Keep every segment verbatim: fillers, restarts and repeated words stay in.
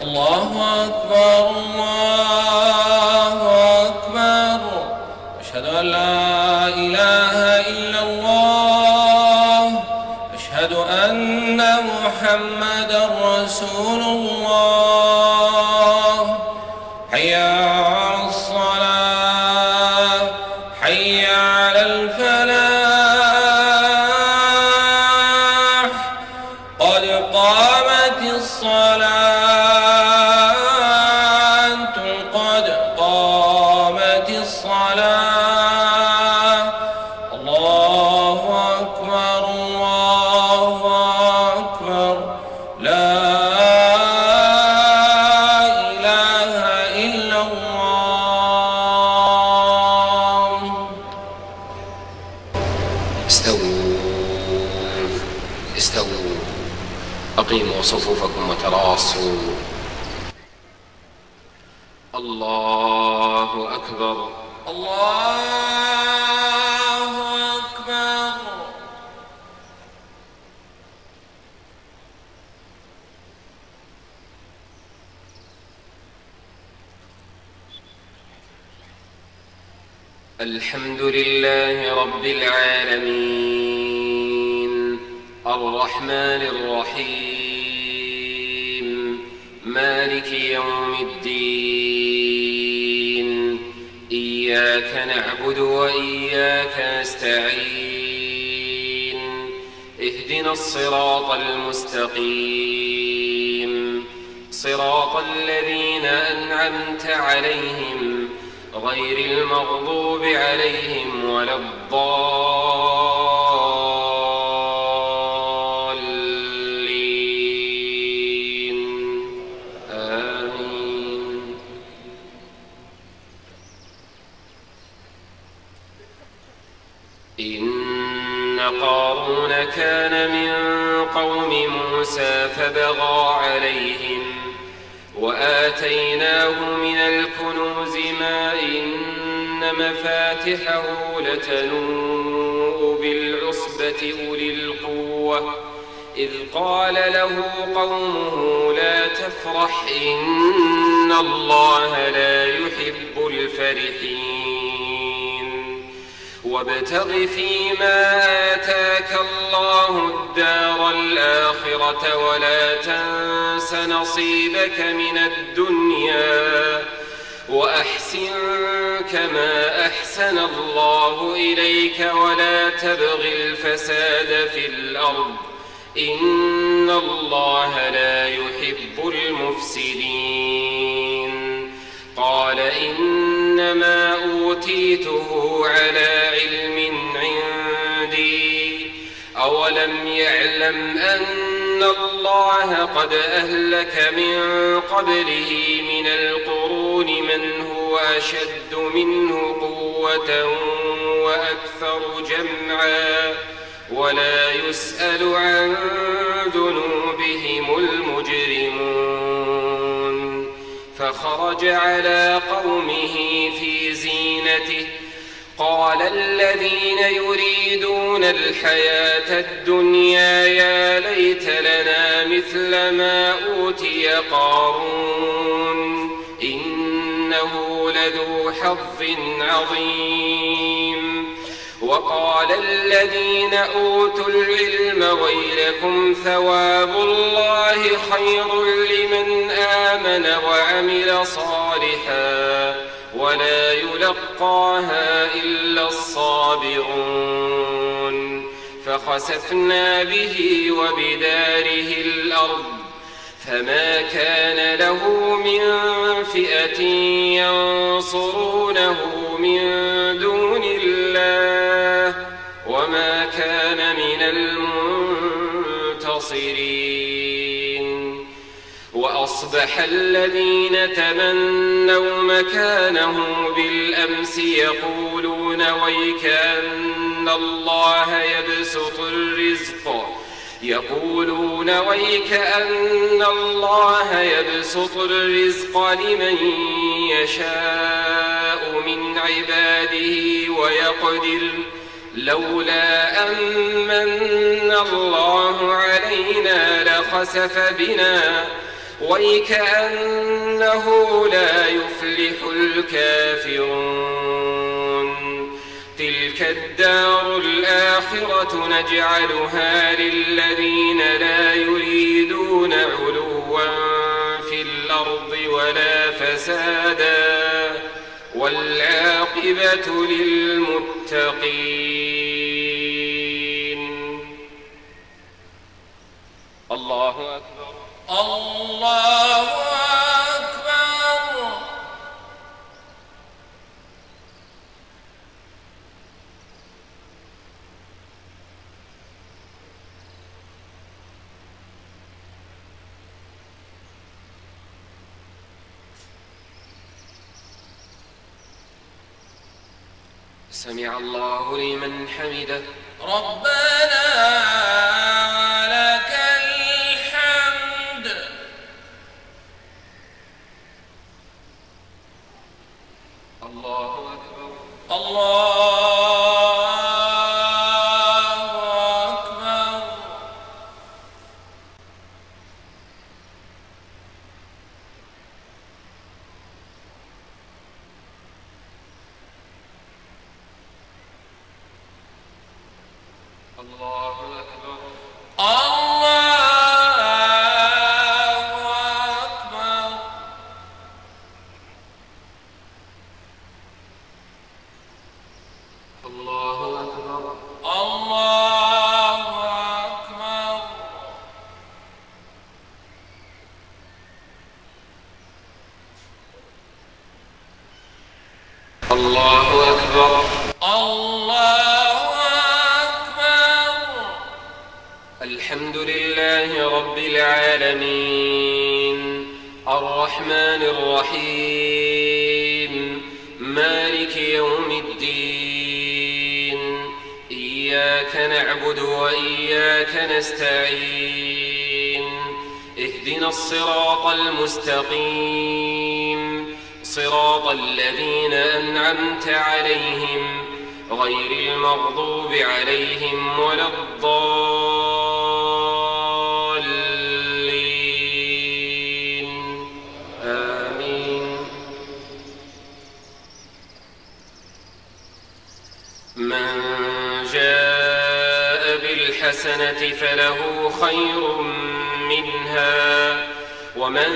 الله أكبر الله أكبر أشهد أن لا إله إلا الله أشهد أن محمدا رسول الله حي على الصلاة حي على الفلاح قد قامت الصلاة قد قامت الصلاة الله أكبر الله أكبر لا إله إلا الله. استووا استووا أقيموا صفوفكم وتراصوا. الله أكبر الله أكبر. الحمد لله رب العالمين الرحمن الرحيم مالك يوم الدين إياك نعبد وإياك نستعين اهدنا الصراط المستقيم صراط الذين أنعمت عليهم غير المغضوب عليهم ولا الضالين آمين. إن قارون كان من قوم موسى فبغى عليهم وآتيناه من الكنوز ما إن مفاتحه لتنوء بالعصبة أولي القوة إذ قال له قومه لا تفرح إن الله لا يحب الفرحين وابتغ فيما آتاك الله الدار الآخرة ولا تنس نصيبك من الدنيا وأحسن كما أحسن الله إليك ولا تبغ الفساد في الأرض إن الله لا يحب المفسدين. قال إنما أوتيته على علم عندي أولم يعلم أن الله قد أهلك من قبله من القرون من هو أشد منه قوة وأكثر جمعا ولا يسأل عن ذنوبهم المجرمون. فخرج على قومه في زينته قال الذين يريدون الحياة الدنيا يا ليت لنا مثل ما أوتي قارون إنه لذو حظ عظيم. وقال الذين أوتوا العلم ويلكم ثواب الله خير لمن آمن وعمل صالحا ولا يلقاها إلا الصابرون. فخسفنا به وبداره الأرض فما كان له من فئة ينصرونه من دون الله وما كان من المنتصرين. وأصبح الذين تمنوا مكانه بالأمس يقولون ويك أن الله يبسط الرزق يقولون ويك أن الله يبسط الرزق لمن يشاء من عباده ويقدر لولا أمن الله علينا لخسف بنا ويكأنه لا يفلح الكافرون. تلك الدار الآخرة نجعلها للذين لا يريدون علوا في الأرض ولا فسادا والعاقبة للمتقين. الله أكبر. الله أكبر. سمع الله لمن حمده. ربنا لك الحمد. الله أكبر. الله أكبر. الله أكبر. الله أكبر. الله أكبر. الله أكبر. الله أكبر. الله أكبر. الحمد لله رب العالمين الرحمن الرحيم مالك يوم الدين. إياك نعبد وإياك نستعين. اهدنا الصراط المستقيم صراط الذين أنعمت عليهم غير المغضوب عليهم ولا الضالين. آمين. من جاء بالحسنة فله خير منها ومن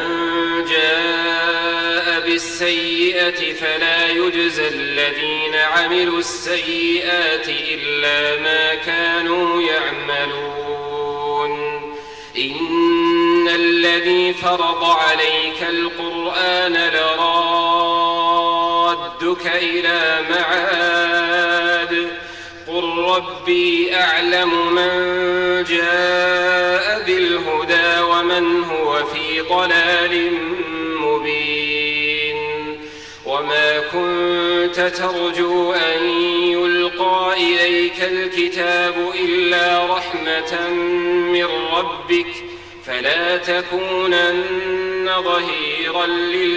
جاء بالسيئة فلا يجزى الذين عملوا السيئات إلا ما كانوا يعملون. إن الذي فرض عليك القرآن لرادك إلى معاد قل ربي أعلم من جاء بالهدى ومن هو في ضلال مبين. وما كنت ترجو أن يلقى إليك الكتاب إلا رحمة من ربك فلا تكونن ظهيرا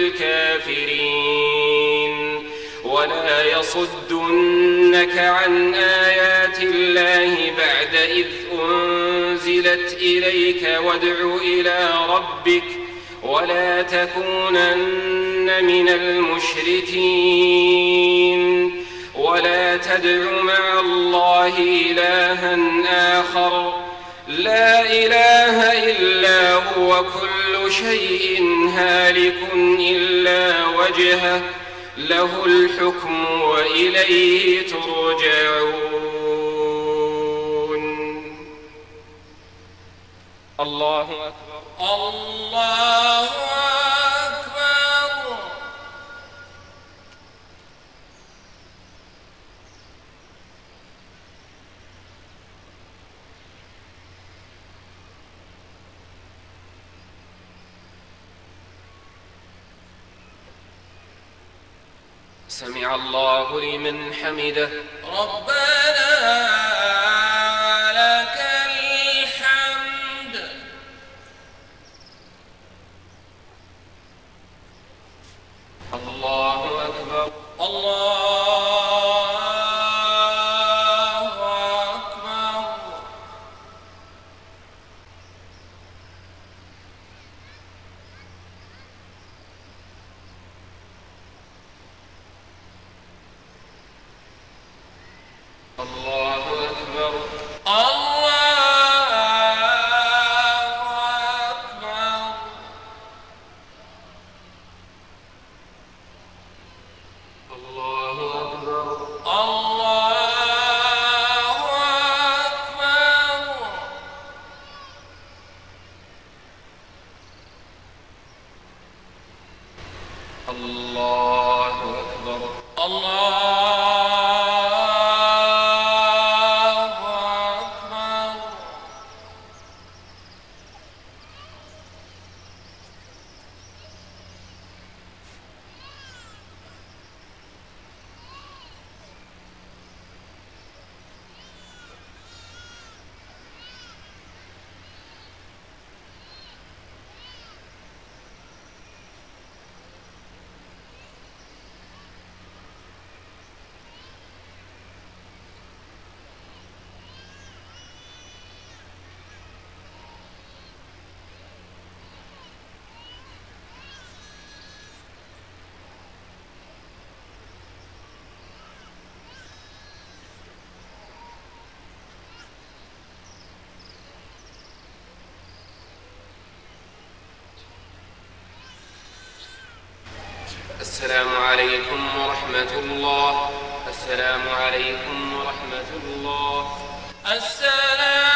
للكافرين. ولا يصدنك عن آيات الله بعد إذ أنزلت إليك وادع إلى ربك ولا تكونن من المشركين. ولا تدع مع الله إلها آخر لا إله إلا هو كل شيء هالك إلا وجهه له الحكم وإليه ترجعون. الله أكبر. الله أكبر. سمع الله لمن حمده. ربنا لك الحمد. الله أكبر. الله أكبر. الله أكبر. الله أكبر. الله أكبر. الله أكبر. الله أكبر. الله السلام عليكم ورحمة الله. السلام عليكم ورحمة الله. السلام